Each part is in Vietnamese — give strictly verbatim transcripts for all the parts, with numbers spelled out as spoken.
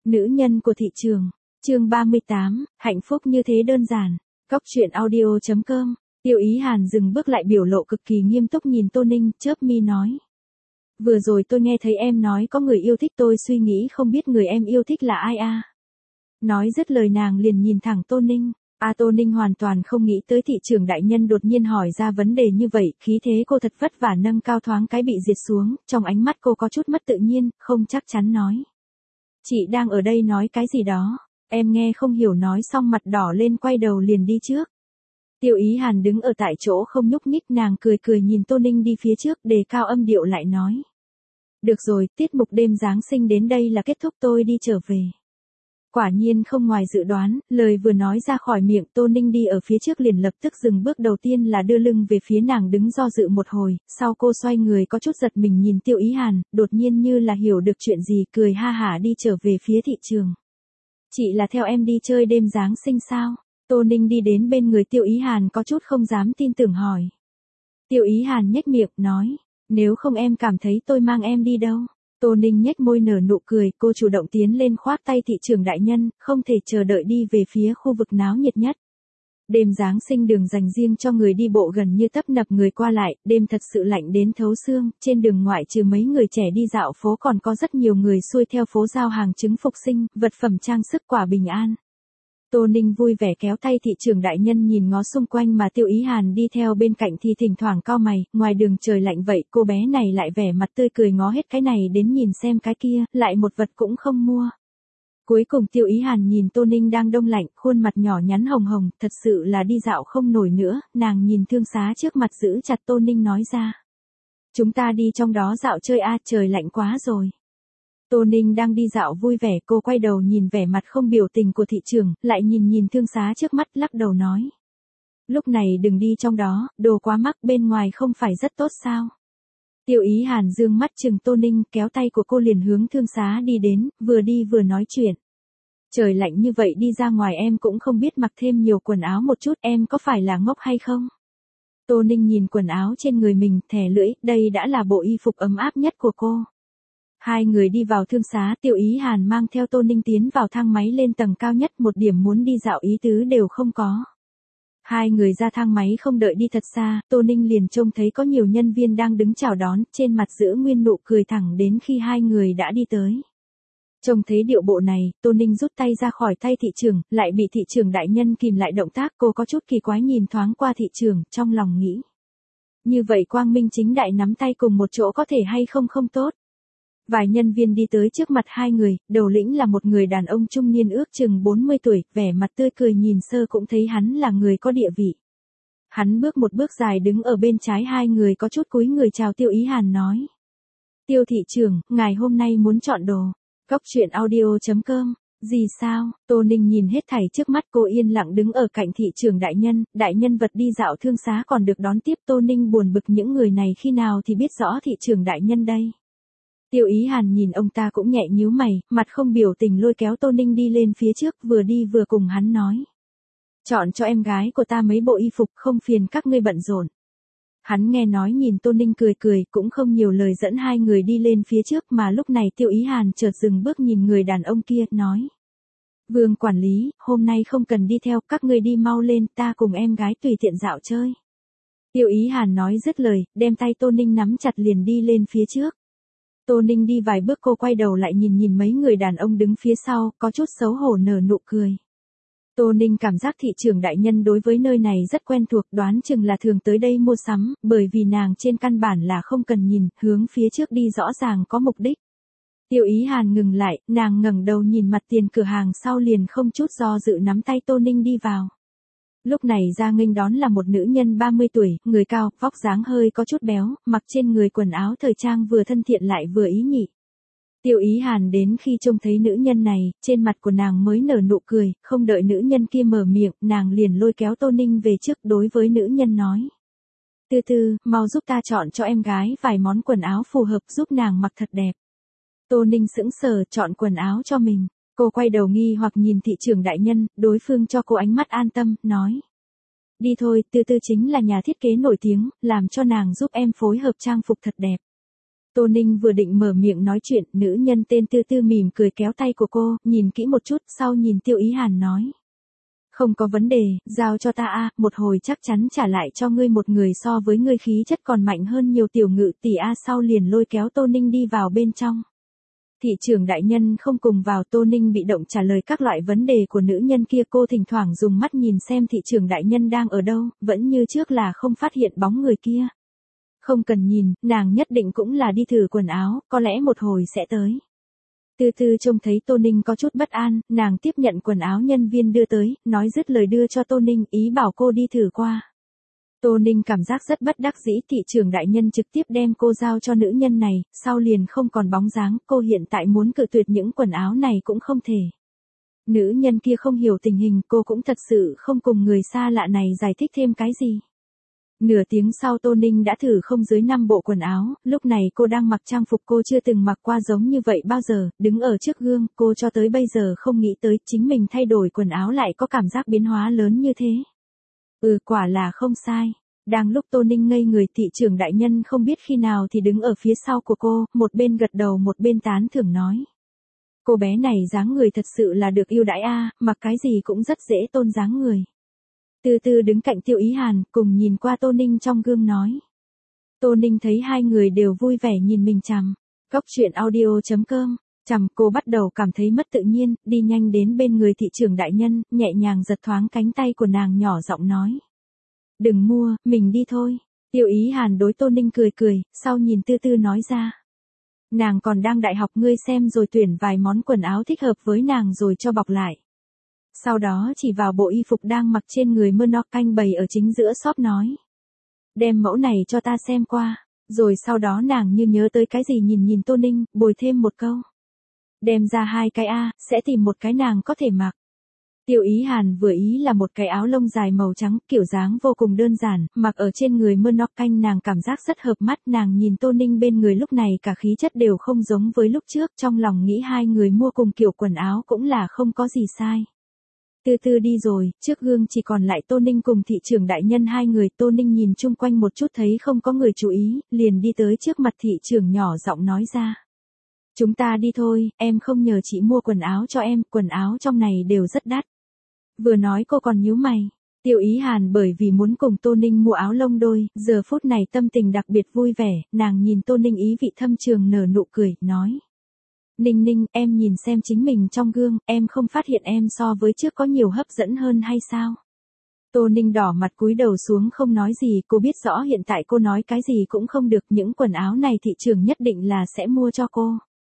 Nữ nhân của thị trường. Chương ba mươi tám, hạnh phúc như thế đơn giản. Cóc truyện audio chấm com. Tiêu Ý Hàn dừng bước lại, biểu lộ cực kỳ nghiêm túc nhìn Tô Ninh, chớp mi nói. Vừa rồi tôi nghe thấy em nói có người yêu thích tôi, suy nghĩ không biết người em yêu thích là ai a. Nói dứt lời nàng liền nhìn thẳng Tô Ninh. A Tô Ninh hoàn toàn không nghĩ tới thị trưởng đại nhân đột nhiên hỏi ra vấn đề như vậy, khí thế cô thật vất vả nâng cao thoáng cái bị diệt xuống, trong ánh mắt cô có chút mất tự nhiên, không chắc chắn nói. Chị đang ở đây nói cái gì đó, em nghe không hiểu, nói xong mặt đỏ lên quay đầu liền đi trước. Tiêu Ý Hàn đứng ở tại chỗ không nhúc nhích, nàng cười cười nhìn Tô Ninh đi phía trước, đề cao âm điệu lại nói. Được rồi, tiết mục đêm Giáng sinh đến đây là kết thúc, tôi đi trở về. Quả nhiên không ngoài dự đoán, lời vừa nói ra khỏi miệng Tô Ninh đi ở phía trước liền lập tức dừng bước, đầu tiên là đưa lưng về phía nàng, đứng do dự một hồi, sau cô xoay người có chút giật mình nhìn Tiêu Ý Hàn, đột nhiên như là hiểu được chuyện gì, cười ha hả đi trở về phía thị trường. Chị là theo em đi chơi đêm Giáng sinh sao? Tô Ninh đi đến bên người Tiêu Ý Hàn có chút không dám tin tưởng hỏi. Tiêu Ý Hàn nhếch miệng, nói, nếu không em cảm thấy tôi mang em đi đâu? Tô Ninh nhếch môi nở nụ cười, cô chủ động tiến lên khoác tay thị trưởng đại nhân, không thể chờ đợi đi về phía khu vực náo nhiệt nhất. Đêm Giáng sinh đường dành riêng cho người đi bộ gần như tấp nập người qua lại, đêm thật sự lạnh đến thấu xương, trên đường ngoại trừ mấy người trẻ đi dạo phố còn có rất nhiều người xuôi theo phố giao hàng trứng phục sinh, vật phẩm trang sức, quả bình an. Tô Ninh vui vẻ kéo tay thị trưởng đại nhân nhìn ngó xung quanh mà Tiêu Ý Hàn đi theo bên cạnh thì thỉnh thoảng cau mày, ngoài đường trời lạnh vậy cô bé này lại vẻ mặt tươi cười ngó hết cái này đến nhìn xem cái kia, lại một vật cũng không mua. Cuối cùng Tiêu Ý Hàn nhìn Tô Ninh đang đông lạnh, khuôn mặt nhỏ nhắn hồng hồng, thật sự là đi dạo không nổi nữa, nàng nhìn thương xá trước mặt giữ chặt Tô Ninh nói ra. Chúng ta đi trong đó dạo chơi a, trời lạnh quá rồi. Tô Ninh đang đi dạo vui vẻ, cô quay đầu nhìn vẻ mặt không biểu tình của thị trường, lại nhìn nhìn thương xá trước mắt, lắc đầu nói. Lúc này đừng đi trong đó, đồ quá mắc, bên ngoài không phải rất tốt sao? Tiêu Ý Hàn dương mắt chừng Tô Ninh, kéo tay của cô liền hướng thương xá đi đến, vừa đi vừa nói chuyện. Trời lạnh như vậy đi ra ngoài em cũng không biết mặc thêm nhiều quần áo một chút, em có phải là ngốc hay không? Tô Ninh nhìn quần áo trên người mình, thè lưỡi, đây đã là bộ y phục ấm áp nhất của cô. Hai người đi vào thương xá, Tiêu Ý Hàn mang theo Tô Ninh tiến vào thang máy lên tầng cao nhất, một điểm muốn đi dạo ý tứ đều không có. Hai người ra thang máy không đợi đi thật xa, Tô Ninh liền trông thấy có nhiều nhân viên đang đứng chào đón, trên mặt giữ nguyên nụ cười thẳng đến khi hai người đã đi tới. Trông thấy điệu bộ này, Tô Ninh rút tay ra khỏi tay thị trưởng, lại bị thị trưởng đại nhân kìm lại động tác, cô có chút kỳ quái nhìn thoáng qua thị trưởng, trong lòng nghĩ. Như vậy quang minh chính đại nắm tay cùng một chỗ có thể hay không không tốt. Vài nhân viên đi tới trước mặt hai người, đầu lĩnh là một người đàn ông trung niên ước chừng bốn mươi tuổi, vẻ mặt tươi cười nhìn sơ cũng thấy hắn là người có địa vị. Hắn bước một bước dài đứng ở bên trái hai người, có chút cúi người chào Tiêu Ý Hàn nói. Tiêu thị trưởng, ngài hôm nay muốn chọn đồ. Cóc truyện audio chấm com. Gì sao? Tô Ninh nhìn hết thảy trước mắt, cô yên lặng đứng ở cạnh thị trưởng đại nhân, đại nhân vật đi dạo thương xá còn được đón tiếp. Tô Ninh buồn bực những người này khi nào thì biết rõ thị trưởng đại nhân đây. Tiêu Ý Hàn nhìn ông ta cũng nhẹ nhíu mày, mặt không biểu tình lôi kéo Tô Ninh đi lên phía trước, vừa đi vừa cùng hắn nói. Chọn cho em gái của ta mấy bộ y phục, không phiền các ngươi bận rộn. Hắn nghe nói nhìn Tô Ninh cười cười, cũng không nhiều lời dẫn hai người đi lên phía trước, mà lúc này Tiêu Ý Hàn chợt dừng bước nhìn người đàn ông kia, nói. Vương quản lý, hôm nay không cần đi theo, các ngươi đi mau lên, ta cùng em gái tùy tiện dạo chơi. Tiêu Ý Hàn nói dứt lời, đem tay Tô Ninh nắm chặt liền đi lên phía trước. Tô Ninh đi vài bước cô quay đầu lại nhìn nhìn mấy người đàn ông đứng phía sau, có chút xấu hổ nở nụ cười. Tô Ninh cảm giác thị trưởng đại nhân đối với nơi này rất quen thuộc, đoán chừng là thường tới đây mua sắm, bởi vì nàng trên căn bản là không cần nhìn, hướng phía trước đi rõ ràng có mục đích. Tiêu Ý Hàn ngừng lại, nàng ngẩng đầu nhìn mặt tiền cửa hàng sau liền không chút do dự nắm tay Tô Ninh đi vào. Lúc này ra nghênh đón là một nữ nhân ba mươi tuổi, người cao, vóc dáng hơi có chút béo, mặc trên người quần áo thời trang vừa thân thiện lại vừa ý nhị. Tiêu Ý Hàn đến khi trông thấy nữ nhân này, trên mặt của nàng mới nở nụ cười, không đợi nữ nhân kia mở miệng, nàng liền lôi kéo Tô Ninh về trước, đối với nữ nhân nói. Từ từ, mau giúp ta chọn cho em gái vài món quần áo phù hợp, giúp nàng mặc thật đẹp. Tô Ninh sững sờ, chọn quần áo cho mình. Cô quay đầu nghi hoặc nhìn thị trưởng đại nhân, đối phương cho cô ánh mắt an tâm, nói. Đi thôi, Từ Từ chính là nhà thiết kế nổi tiếng, làm cho nàng giúp em phối hợp trang phục thật đẹp. Tô Ninh vừa định mở miệng nói chuyện, nữ nhân tên Tư Tư mỉm cười kéo tay của cô, nhìn kỹ một chút, sau nhìn Tiêu Ý Hàn nói. Không có vấn đề, giao cho ta a, một hồi chắc chắn trả lại cho ngươi một người so với ngươi khí chất còn mạnh hơn nhiều tiểu ngự tỷ a. Sau liền lôi kéo Tô Ninh đi vào bên trong. Thị trưởng đại nhân không cùng vào, Tô Ninh bị động trả lời các loại vấn đề của nữ nhân kia. Cô thỉnh thoảng dùng mắt nhìn xem thị trưởng đại nhân đang ở đâu, vẫn như trước là không phát hiện bóng người kia. Không cần nhìn, nàng nhất định cũng là đi thử quần áo, có lẽ một hồi sẽ tới. Từ từ trông thấy Tô Ninh có chút bất an, nàng tiếp nhận quần áo nhân viên đưa tới, nói dứt lời đưa cho Tô Ninh, ý bảo cô đi thử qua. Tô Ninh cảm giác rất bất đắc dĩ, thị trưởng đại nhân trực tiếp đem cô giao cho nữ nhân này, sau liền không còn bóng dáng, cô hiện tại muốn cự tuyệt những quần áo này cũng không thể. Nữ nhân kia không hiểu tình hình, cô cũng thật sự không cùng người xa lạ này giải thích thêm cái gì. Nửa tiếng sau Tô Ninh đã thử không dưới năm bộ quần áo, lúc này cô đang mặc trang phục cô chưa từng mặc qua giống như vậy bao giờ, đứng ở trước gương, cô cho tới bây giờ không nghĩ tới chính mình thay đổi quần áo lại có cảm giác biến hóa lớn như thế. Ừ, quả là không sai. Đang lúc Tô Ninh ngây người, thị trưởng đại nhân không biết khi nào thì đứng ở phía sau của cô, một bên gật đầu một bên tán thưởng nói. Cô bé này dáng người thật sự là được yêu đãi a, mặc cái gì cũng rất dễ tôn dáng người. Từ từ đứng cạnh Tiêu Ý Hàn, cùng nhìn qua Tô Ninh trong gương nói. Tô Ninh thấy hai người đều vui vẻ nhìn mình chằm. Cóc truyện audio chấm com, chằm cô bắt đầu cảm thấy mất tự nhiên, đi nhanh đến bên người thị trưởng đại nhân, nhẹ nhàng giật thoáng cánh tay của nàng nhỏ giọng nói. Đừng mua, mình đi thôi. Tiêu Ý Hàn đối Tô Ninh cười cười, sau nhìn Tư Tư nói ra. Nàng còn đang đại học, ngươi xem rồi tuyển vài món quần áo thích hợp với nàng rồi cho bọc lại. Sau đó chỉ vào bộ y phục đang mặc trên người Murnock canh bày ở chính giữa shop nói. Đem mẫu này cho ta xem qua, rồi sau đó nàng như nhớ tới cái gì nhìn nhìn Tô Ninh, bồi thêm một câu. Đem ra hai cái a, sẽ tìm một cái nàng có thể mặc. Tiêu Ý Hàn vừa ý là một cái áo lông dài màu trắng, kiểu dáng vô cùng đơn giản, mặc ở trên người Murnock canh nàng cảm giác rất hợp mắt. Nàng nhìn Tô Ninh bên người lúc này cả khí chất đều không giống với lúc trước, trong lòng nghĩ hai người mua cùng kiểu quần áo cũng là không có gì sai. Từ từ đi rồi, trước gương chỉ còn lại Tô Ninh cùng thị trưởng đại nhân hai người. Tô Ninh nhìn chung quanh một chút thấy không có người chú ý, liền đi tới trước mặt thị trưởng nhỏ giọng nói ra. Chúng ta đi thôi, em không nhờ chị mua quần áo cho em, quần áo trong này đều rất đắt. Vừa nói cô còn nhíu mày. Tiêu Ý Hàn bởi vì muốn cùng Tô Ninh mua áo lông đôi, giờ phút này tâm tình đặc biệt vui vẻ, nàng nhìn Tô Ninh ý vị thâm trường nở nụ cười, nói. Ninh Ninh, em nhìn xem chính mình trong gương, em không phát hiện em so với trước có nhiều hấp dẫn hơn hay sao? Tô Ninh đỏ mặt cúi đầu xuống không nói gì, cô biết rõ hiện tại cô nói cái gì cũng không được, những quần áo này thị trường nhất định là sẽ mua cho cô.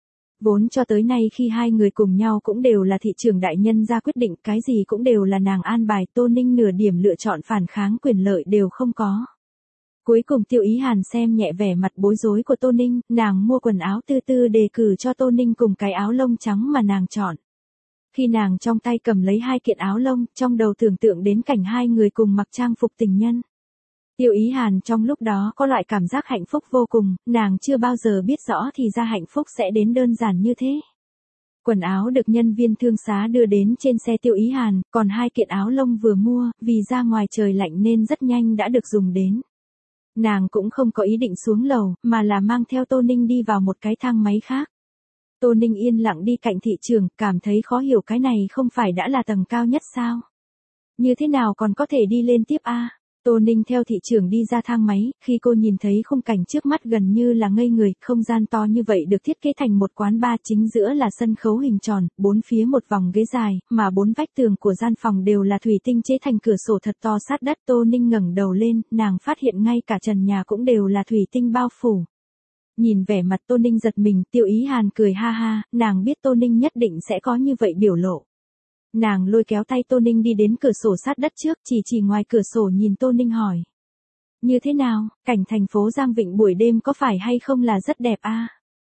Vốn cho tới nay khi hai người cùng nhau cũng đều là thị trưởng đại nhân ra quyết định, cái gì cũng đều là nàng an bài, Tô Ninh nửa điểm lựa chọn phản kháng quyền lợi đều không có. Cuối cùng Tiêu Ý Hàn xem nhẹ vẻ mặt bối rối của Tô Ninh, nàng mua quần áo Tư Tư đề cử cho Tô Ninh cùng cái áo lông trắng mà nàng chọn. Khi nàng trong tay cầm lấy hai kiện áo lông, trong đầu tưởng tượng đến cảnh hai người cùng mặc trang phục tình nhân. Tiêu Ý Hàn trong lúc đó có loại cảm giác hạnh phúc vô cùng, nàng chưa bao giờ biết rõ thì ra hạnh phúc sẽ đến đơn giản như thế. Quần áo được nhân viên thương xá đưa đến trên xe Tiêu Ý Hàn, còn hai kiện áo lông vừa mua, vì ra ngoài trời lạnh nên rất nhanh đã được dùng đến. Nàng cũng không có ý định xuống lầu, mà là mang theo Tô Ninh đi vào một cái thang máy khác. Tô Ninh yên lặng đi cạnh thị trường, cảm thấy khó hiểu cái này không phải đã là tầng cao nhất sao? Như thế nào còn có thể đi lên tiếp a? Tô Ninh theo thị trường đi ra thang máy, khi cô nhìn thấy khung cảnh trước mắt gần như là ngây người, không gian to như vậy được thiết kế thành một quán bar, chính giữa là sân khấu hình tròn, bốn phía một vòng ghế dài, mà bốn vách tường của gian phòng đều là thủy tinh chế thành cửa sổ thật to sát đất. Tô Ninh ngẩng đầu lên, nàng phát hiện ngay cả trần nhà cũng đều là thủy tinh bao phủ. Nhìn vẻ mặt Tô Ninh giật mình, Tiêu Ý Hàn cười ha ha, nàng biết Tô Ninh nhất định sẽ có như vậy biểu lộ. Nàng lôi kéo tay Tô Ninh đi đến cửa sổ sát đất trước, chỉ chỉ ngoài cửa sổ nhìn Tô Ninh hỏi. Như thế nào, cảnh thành phố Giang Vịnh buổi đêm có phải hay không là rất đẹp a?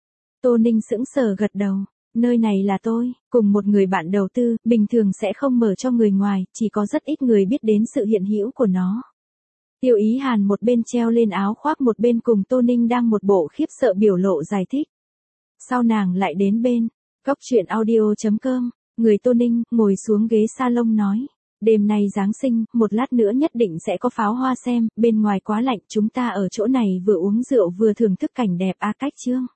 Tô Ninh sững sờ gật đầu, nơi này là tôi, cùng một người bạn đầu tư, bình thường sẽ không mở cho người ngoài, chỉ có rất ít người biết đến sự hiện hữu của nó. Tiêu Ý Hàn một bên treo lên áo khoác một bên cùng Tô Ninh đang một bộ khiếp sợ biểu lộ giải thích. Sau nàng lại đến bên, cóc truyện audio chấm com. Người Tô Ninh, ngồi xuống ghế salon nói. Đêm nay Giáng sinh, một lát nữa nhất định sẽ có pháo hoa xem, bên ngoài quá lạnh, chúng ta ở chỗ này vừa uống rượu vừa thưởng thức cảnh đẹp a cách chương.